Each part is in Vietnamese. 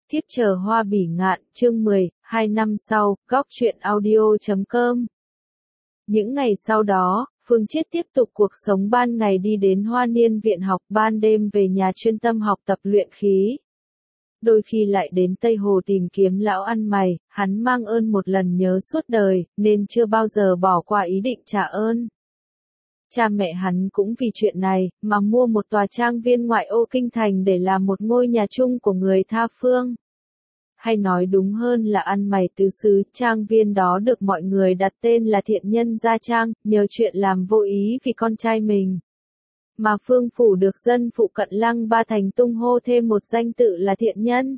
Thiếp chờ hoa bỉ ngạn, chương 10, 2 năm sau, góc truyện audio.com. Những ngày sau đó, Phương Chiết tiếp tục cuộc sống ban ngày đi đến Hoa Niên viện học, ban đêm về nhà chuyên tâm học tập luyện khí. Đôi khi lại đến Tây Hồ tìm kiếm lão ăn mày, hắn mang ơn một lần nhớ suốt đời, nên chưa bao giờ bỏ qua ý định trả ơn. Cha mẹ hắn cũng vì chuyện này, mà mua một tòa trang viên ngoại ô kinh thành để làm một ngôi nhà chung của người tha phương. Hay nói đúng hơn là ăn mày tứ xứ, trang viên đó được mọi người đặt tên là Thiện Nhân Gia Trang, nhờ chuyện làm vô ý vì con trai mình. Mà Phương Phủ được dân phụ cận Lăng Ba Thành tung hô thêm một danh tự là Thiện Nhân.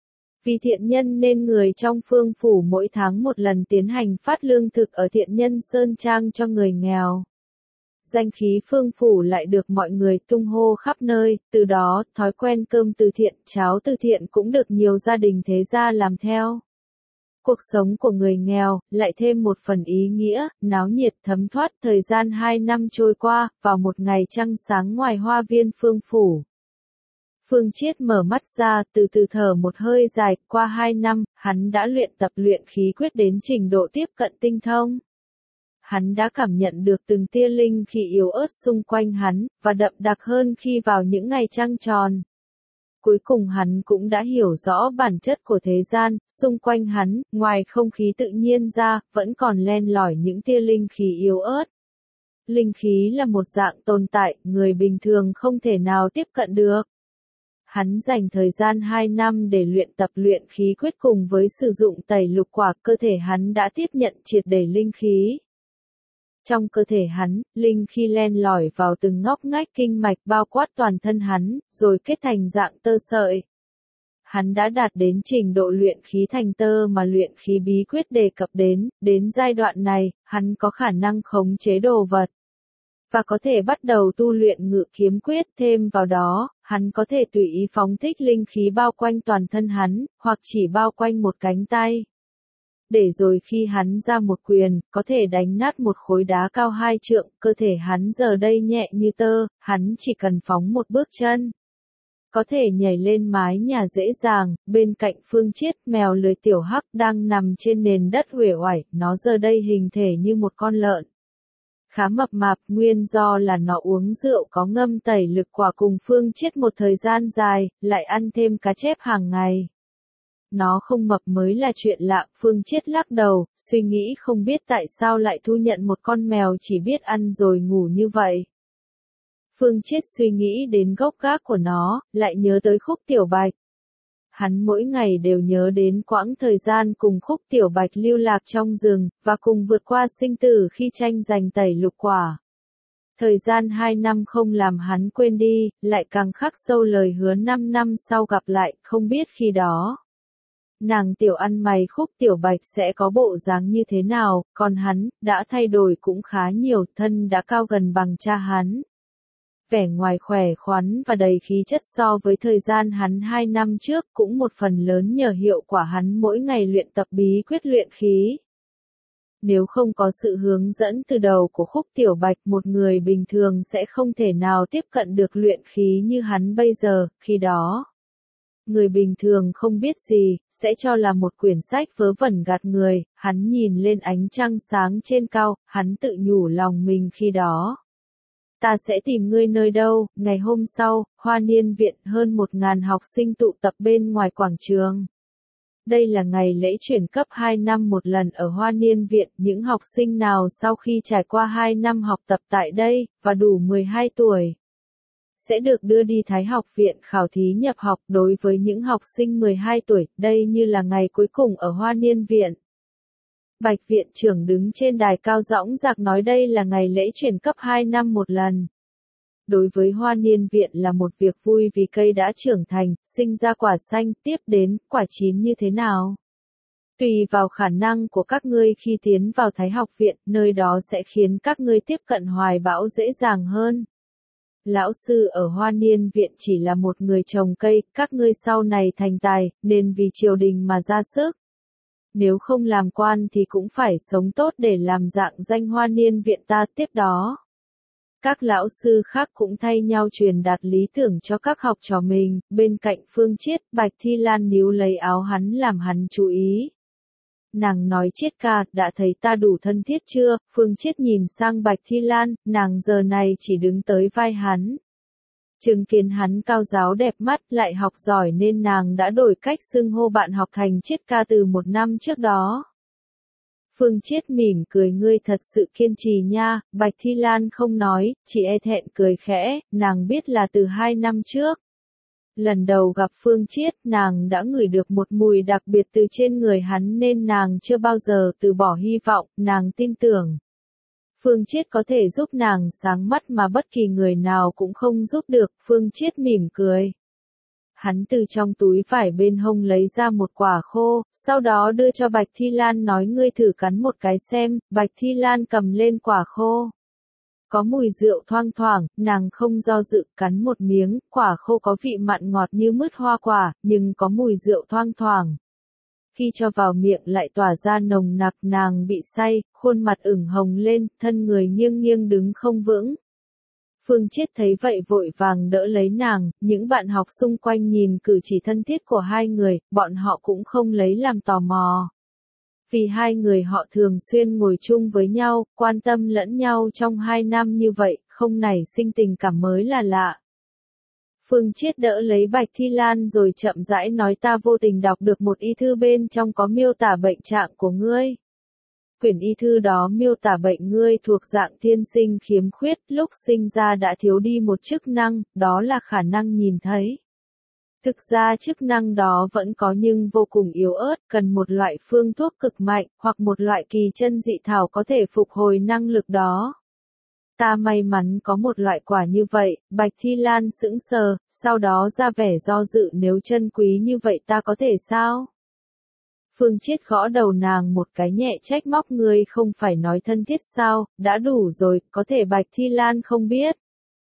Vì thiện nhân nên người trong Phương Phủ mỗi tháng một lần tiến hành phát lương thực ở Thiện Nhân Sơn Trang cho người nghèo. Danh khí Phương Phủ lại được mọi người tung hô khắp nơi, từ đó, thói quen cơm từ thiện, cháo từ thiện cũng được nhiều gia đình thế gia làm theo. Cuộc sống của người nghèo, lại thêm một phần ý nghĩa, náo nhiệt thấm thoát. Thời gian 2 năm trôi qua, vào một ngày trăng sáng ngoài hoa viên Phương Phủ. Phương Chiết mở mắt ra, từ từ thở một hơi dài, qua 2 năm, hắn đã luyện tập luyện khí quyết đến trình độ tiếp cận tinh thông. Hắn đã cảm nhận được từng tia linh khí yếu ớt xung quanh hắn, và đậm đặc hơn khi vào những ngày trăng tròn. Cuối cùng hắn cũng đã hiểu rõ bản chất của thế gian, xung quanh hắn, ngoài không khí tự nhiên ra, vẫn còn len lỏi những tia linh khí yếu ớt. Linh khí là một dạng tồn tại, người bình thường không thể nào tiếp cận được. Hắn dành thời gian 2 năm để luyện tập luyện khí quyết cùng với sử dụng tẩy lục quả, cơ thể hắn đã tiếp nhận triệt để linh khí. Trong cơ thể hắn, linh khí len lỏi vào từng ngóc ngách kinh mạch bao quát toàn thân hắn, rồi kết thành dạng tơ sợi. Hắn đã đạt đến trình độ luyện khí thành tơ mà luyện khí bí quyết đề cập đến giai đoạn này, hắn có khả năng khống chế đồ vật. Và có thể bắt đầu tu luyện ngự kiếm quyết, thêm vào đó, hắn có thể tùy ý phóng thích linh khí bao quanh toàn thân hắn, hoặc chỉ bao quanh một cánh tay. Để rồi khi hắn ra một quyền, có thể đánh nát một khối đá cao 2 trượng, cơ thể hắn giờ đây nhẹ như tơ, hắn chỉ cần phóng một bước chân. Có thể nhảy lên mái nhà dễ dàng, bên cạnh Phương Chiết, mèo lười tiểu hắc đang nằm trên nền đất uể oải, nó giờ đây hình thể như một con lợn. Khá mập mạp, nguyên do là nó uống rượu có ngâm tẩy lực quả cùng Phương Chiết một thời gian dài, lại ăn thêm cá chép hàng ngày. Nó không mập mới là chuyện lạ, Phương Chiết lắc đầu, suy nghĩ không biết tại sao lại thu nhận một con mèo chỉ biết ăn rồi ngủ như vậy. Phương Chiết suy nghĩ đến gốc gác của nó, lại nhớ tới Khúc Tiểu Bạch. Hắn mỗi ngày đều nhớ đến quãng thời gian cùng Khúc Tiểu Bạch lưu lạc trong rừng, và cùng vượt qua sinh tử khi tranh giành tẩy lục quả. Thời gian 2 năm không làm hắn quên đi, lại càng khắc sâu lời hứa 5 năm sau gặp lại, không biết khi đó. Nàng tiểu ăn mày Khúc Tiểu Bạch sẽ có bộ dáng như thế nào, còn hắn, đã thay đổi cũng khá nhiều, thân đã cao gần bằng cha hắn. Vẻ ngoài khỏe khoắn và đầy khí chất so với thời gian hắn 2 năm trước, cũng một phần lớn nhờ hiệu quả hắn mỗi ngày luyện tập bí quyết luyện khí. Nếu không có sự hướng dẫn từ đầu của Khúc Tiểu Bạch, một người bình thường sẽ không thể nào tiếp cận được luyện khí như hắn bây giờ, khi đó. Người bình thường không biết gì, sẽ cho là một quyển sách vớ vẩn gạt người, hắn nhìn lên ánh trăng sáng trên cao, hắn tự nhủ lòng mình khi đó. Ta sẽ tìm ngươi nơi đâu? Ngày hôm sau, Hoa Niên viện, hơn 1000 học sinh tụ tập bên ngoài quảng trường. Đây là ngày lễ chuyển cấp 2 năm một lần ở Hoa Niên viện, những học sinh nào sau khi trải qua 2 năm học tập tại đây, và đủ 12 tuổi, sẽ được đưa đi Thái học viện khảo thí nhập học. Đối với những học sinh 12 tuổi, đây như là ngày cuối cùng ở Hoa Niên viện. Bạch viện trưởng đứng trên đài cao dõng dạc nói đây là ngày lễ chuyển cấp 2 năm một lần. Đối với Hoa Niên viện là một việc vui vì cây đã trưởng thành, sinh ra quả xanh, tiếp đến, quả chín như thế nào. Tùy vào khả năng của các ngươi khi tiến vào Thái học viện, nơi đó sẽ khiến các ngươi tiếp cận hoài bão dễ dàng hơn. Lão sư ở Hoa Niên viện chỉ là một người trồng cây, các ngươi sau này thành tài, nên vì triều đình mà ra sức. Nếu không làm quan thì cũng phải sống tốt để làm dạng danh Hoa Niên viện ta. Tiếp đó, Các lão sư khác cũng thay nhau truyền đạt lý tưởng cho các học trò mình, bên cạnh Phương Chiết, Bạch Thi Lan níu lấy áo hắn làm hắn chú ý. Nàng nói Chiết ca, đã thấy ta đủ thân thiết chưa? Phương Chiết nhìn sang Bạch Thi Lan, nàng giờ này chỉ đứng tới vai hắn. Chứng kiến hắn cao giáo đẹp mắt, lại học giỏi nên nàng đã đổi cách xưng hô bạn học thành Chiết ca từ 1 năm trước đó. Phương Chiết mỉm cười, ngươi thật sự kiên trì nha. Bạch Thi Lan không nói, chỉ e thẹn cười khẽ, nàng biết là từ 2 năm trước. Lần đầu gặp Phương Chiết, nàng đã ngửi được một mùi đặc biệt từ trên người hắn nên nàng chưa bao giờ từ bỏ hy vọng, nàng tin tưởng. Phương Chiết có thể giúp nàng sáng mắt mà bất kỳ người nào cũng không giúp được. Phương Chiết mỉm cười. Hắn từ trong túi vải bên hông lấy ra một quả khô, sau đó đưa cho Bạch Thi Lan nói ngươi thử cắn một cái xem. Bạch Thi Lan cầm lên quả khô. Có mùi rượu thoang thoảng, nàng không do dự cắn một miếng, quả khô có vị mặn ngọt như mứt hoa quả, nhưng có mùi rượu thoang thoảng. Khi cho vào miệng lại tỏa ra nồng nặc, nàng bị say, khuôn mặt ửng hồng lên, thân người nghiêng nghiêng đứng không vững. Phương Chiết thấy vậy vội vàng đỡ lấy nàng, những bạn học xung quanh nhìn cử chỉ thân thiết của hai người, bọn họ cũng không lấy làm tò mò. Vì hai người họ thường xuyên ngồi chung với nhau, quan tâm lẫn nhau trong 2 năm như vậy, không nảy sinh tình cảm mới là lạ. Phương Chiết đỡ lấy Bạch Thi Lan rồi chậm rãi nói ta vô tình đọc được một y thư bên trong có miêu tả bệnh trạng của ngươi. Quyển y thư đó miêu tả bệnh ngươi thuộc dạng thiên sinh khiếm khuyết, lúc sinh ra đã thiếu đi một chức năng, đó là khả năng nhìn thấy. Thực ra chức năng đó vẫn có nhưng vô cùng yếu ớt, cần một loại phương thuốc cực mạnh, hoặc một loại kỳ chân dị thảo có thể phục hồi năng lực đó. Ta may mắn có một loại quả như vậy. Bạch Thi Lan sững sờ, sau đó ra vẻ do dự, nếu chân quý như vậy ta có thể sao? Phương Chiết gõ đầu nàng một cái nhẹ trách móc, ngươi không phải nói thân thiết sao, đã đủ rồi, có thể Bạch Thi Lan không biết.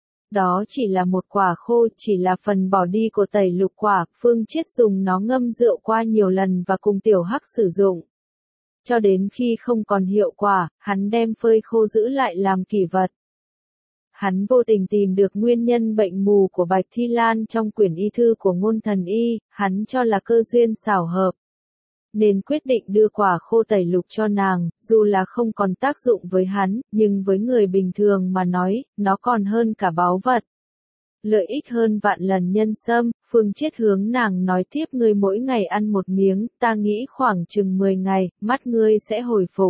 Đó chỉ là một quả khô, chỉ là phần bỏ đi của tẩy lục quả, Phương Chiết dùng nó ngâm rượu qua nhiều lần và cùng Tiểu Hắc sử dụng. Cho đến khi không còn hiệu quả, hắn đem phơi khô giữ lại làm kỷ vật. Hắn vô tình tìm được nguyên nhân bệnh mù của Bạch Thi Lan trong quyển y thư của Ngôn Thần Y, hắn cho là cơ duyên xảo hợp. Nên quyết định đưa quả khô tẩy lục cho nàng, dù là không còn tác dụng với hắn, nhưng với người bình thường mà nói, nó còn hơn cả báu vật. Lợi ích hơn vạn lần nhân sâm. Phương Chiết hướng nàng nói tiếp, ngươi mỗi ngày ăn một miếng, ta nghĩ khoảng chừng 10 ngày, mắt ngươi sẽ hồi phục.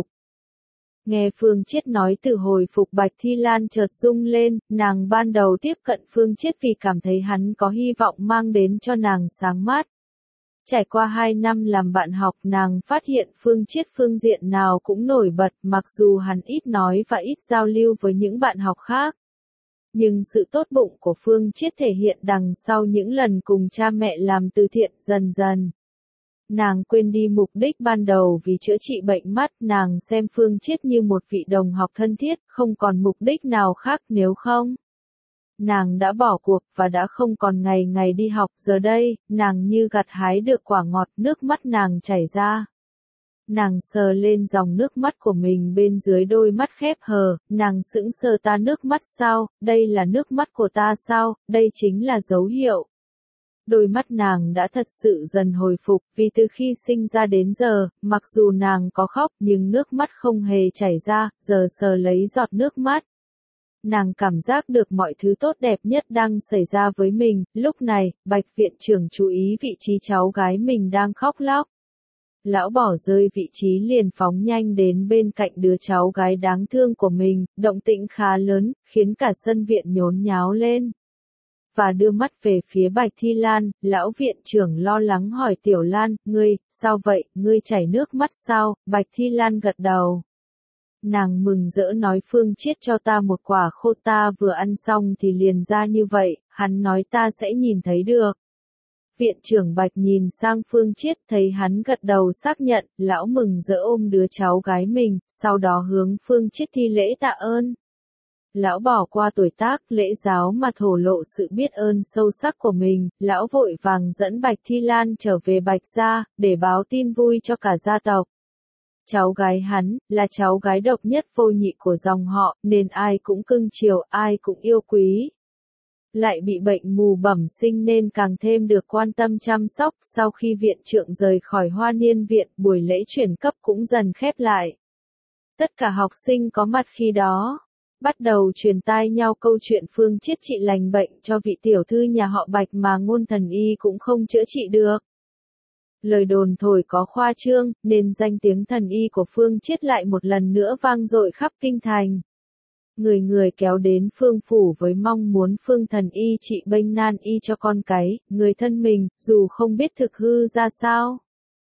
Nghe Phương Chiết nói từ hồi phục, Bạch Thi Lan chợt rung lên, nàng ban đầu tiếp cận Phương Chiết vì cảm thấy hắn có hy vọng mang đến cho nàng sáng mắt. Trải qua 2 năm làm bạn học, nàng phát hiện Phương Chiết phương diện nào cũng nổi bật, mặc dù hắn ít nói và ít giao lưu với những bạn học khác. Nhưng sự tốt bụng của Phương Chiết thể hiện đằng sau những lần cùng cha mẹ làm từ thiện. Dần dần, nàng quên đi mục đích ban đầu vì chữa trị bệnh mắt, nàng xem Phương Chiết như một vị đồng học thân thiết, không còn mục đích nào khác, nếu không, nàng đã bỏ cuộc và đã không còn ngày ngày đi học. Giờ đây, nàng như gặt hái được quả ngọt, nước mắt nàng chảy ra. Nàng sờ lên dòng nước mắt của mình bên dưới đôi mắt khép hờ, nàng sững sờ, ta nước mắt sao, đây là nước mắt của ta sao, đây chính là dấu hiệu. Đôi mắt nàng đã thật sự dần hồi phục, vì từ khi sinh ra đến giờ, mặc dù nàng có khóc nhưng nước mắt không hề chảy ra, giờ sờ lấy giọt nước mắt. Nàng cảm giác được mọi thứ tốt đẹp nhất đang xảy ra với mình. Lúc này, Bạch viện trưởng chú ý vị trí cháu gái mình đang khóc lóc. Lão bỏ rơi vị trí liền phóng nhanh đến bên cạnh đứa cháu gái đáng thương của mình, động tĩnh khá lớn, khiến cả sân viện nhốn nháo lên. Và đưa mắt về phía Bạch Thi Lan, lão viện trưởng lo lắng hỏi Tiểu Lan, ngươi, sao vậy, ngươi chảy nước mắt sao? Bạch Thi Lan gật đầu. Nàng mừng rỡ nói, Phương Chiết cho ta một quả khô, ta vừa ăn xong thì liền ra như vậy, hắn nói ta sẽ nhìn thấy được. Viện trưởng Bạch nhìn sang Phương Chiết, thấy hắn gật đầu xác nhận, lão mừng rỡ ôm đứa cháu gái mình, sau đó hướng Phương Chiết thi lễ tạ ơn. Lão bỏ qua tuổi tác, lễ giáo mà thổ lộ sự biết ơn sâu sắc của mình, lão vội vàng dẫn Bạch Thi Lan trở về Bạch gia, để báo tin vui cho cả gia tộc. cháu gái hắn, là cháu gái độc nhất vô nhị của dòng họ, nên ai cũng cưng chiều, ai cũng yêu quý. Lại bị bệnh mù bẩm sinh nên càng thêm được quan tâm chăm sóc. Sau khi viện trưởng rời khỏi Hoa Niên viện, buổi lễ chuyển cấp cũng dần khép lại. Tất cả học sinh có mặt khi đó bắt đầu truyền tai nhau câu chuyện Phương Chiết trị lành bệnh cho vị tiểu thư nhà họ Bạch mà ngôn thần y cũng không chữa trị được. Lời đồn thổi có khoa trương, nên danh tiếng thần y của Phương Chiết lại một lần nữa vang dội khắp kinh thành. Người người kéo đến Phương phủ với mong muốn Phương thần y trị bệnh nan y cho con cái, người thân mình, dù không biết thực hư ra sao.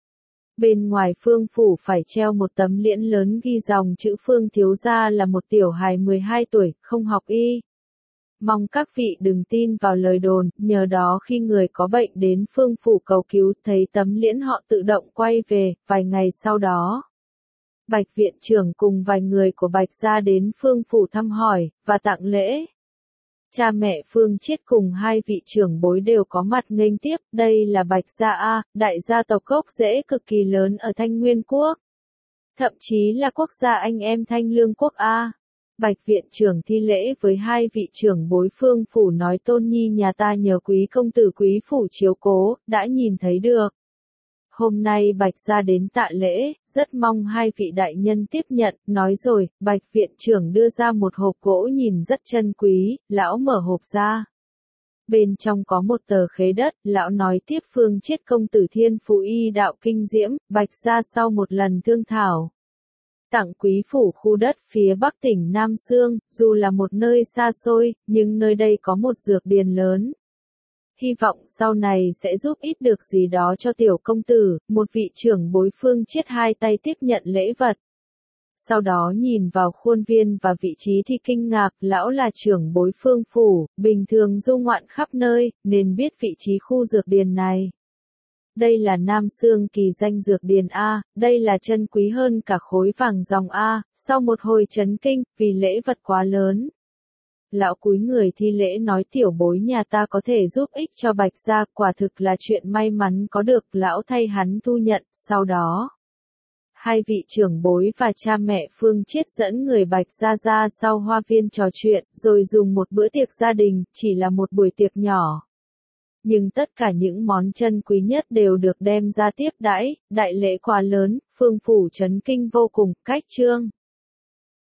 Bên ngoài Phương phủ phải treo một tấm liễn lớn ghi dòng chữ Phương thiếu gia là một tiểu hài 12 tuổi, không học y. Mong các vị đừng tin vào lời đồn, nhờ đó khi người có bệnh đến Phương phủ cầu cứu thấy tấm liễn họ tự động quay về. Vài ngày sau đó, Bạch viện trưởng cùng vài người của Bạch gia đến Phương phủ thăm hỏi và tặng lễ. Cha mẹ Phương Chiết cùng hai vị trưởng bối đều có mặt nghênh tiếp. Đây là Bạch gia A, đại gia tộc gốc rễ cực kỳ lớn ở Thanh Nguyên quốc, thậm chí là quốc gia anh em Thanh Lương quốc A. Bạch viện trưởng thi lễ với hai vị trưởng bối Phương phủ nói: Tôn nhi nhà ta nhờ quý công tử quý phủ chiếu cố, đã nhìn thấy được. Hôm nay Bạch gia đến tạ lễ, rất mong hai vị đại nhân tiếp nhận. Nói rồi, Bạch viện trưởng đưa ra một hộp gỗ nhìn rất chân quý. Lão mở hộp ra, bên trong có một tờ khế đất. Lão nói tiếp: Phương Chiết công tử thiên phú y đạo kinh diễm, Bạch gia sau một lần thương thảo, tặng quý phủ khu đất phía bắc tỉnh Nam Xương. Dù là một nơi xa xôi, nhưng nơi đây có một dược điền lớn. Hy vọng sau này sẽ giúp ích được gì đó cho tiểu công tử. Một vị trưởng bối Phương Chiết hai tay tiếp nhận lễ vật. Sau đó nhìn vào khuôn viên và vị trí thì kinh ngạc. Lão là trưởng bối Phương phủ, bình thường du ngoạn khắp nơi, nên biết vị trí khu dược điền này. Đây là Nam Xương kỳ danh dược điền A, đây là chân quý hơn cả khối vàng dòng A. Sau một hồi chấn kinh, vì lễ vật quá lớn, lão cúi người thi lễ nói: tiểu bối nhà ta có thể giúp ích cho Bạch gia, quả thực là chuyện may mắn có được. Lão thay hắn thu nhận. Sau đó, hai vị trưởng bối và cha mẹ Phương Chiết dẫn người Bạch gia ra sau hoa viên trò chuyện, rồi dùng một bữa tiệc gia đình. Chỉ là một buổi tiệc nhỏ, nhưng tất cả những món chân quý nhất đều được đem ra tiếp đãi. Đại lễ quá lớn, Phương phủ chấn kinh vô cùng. Cách chương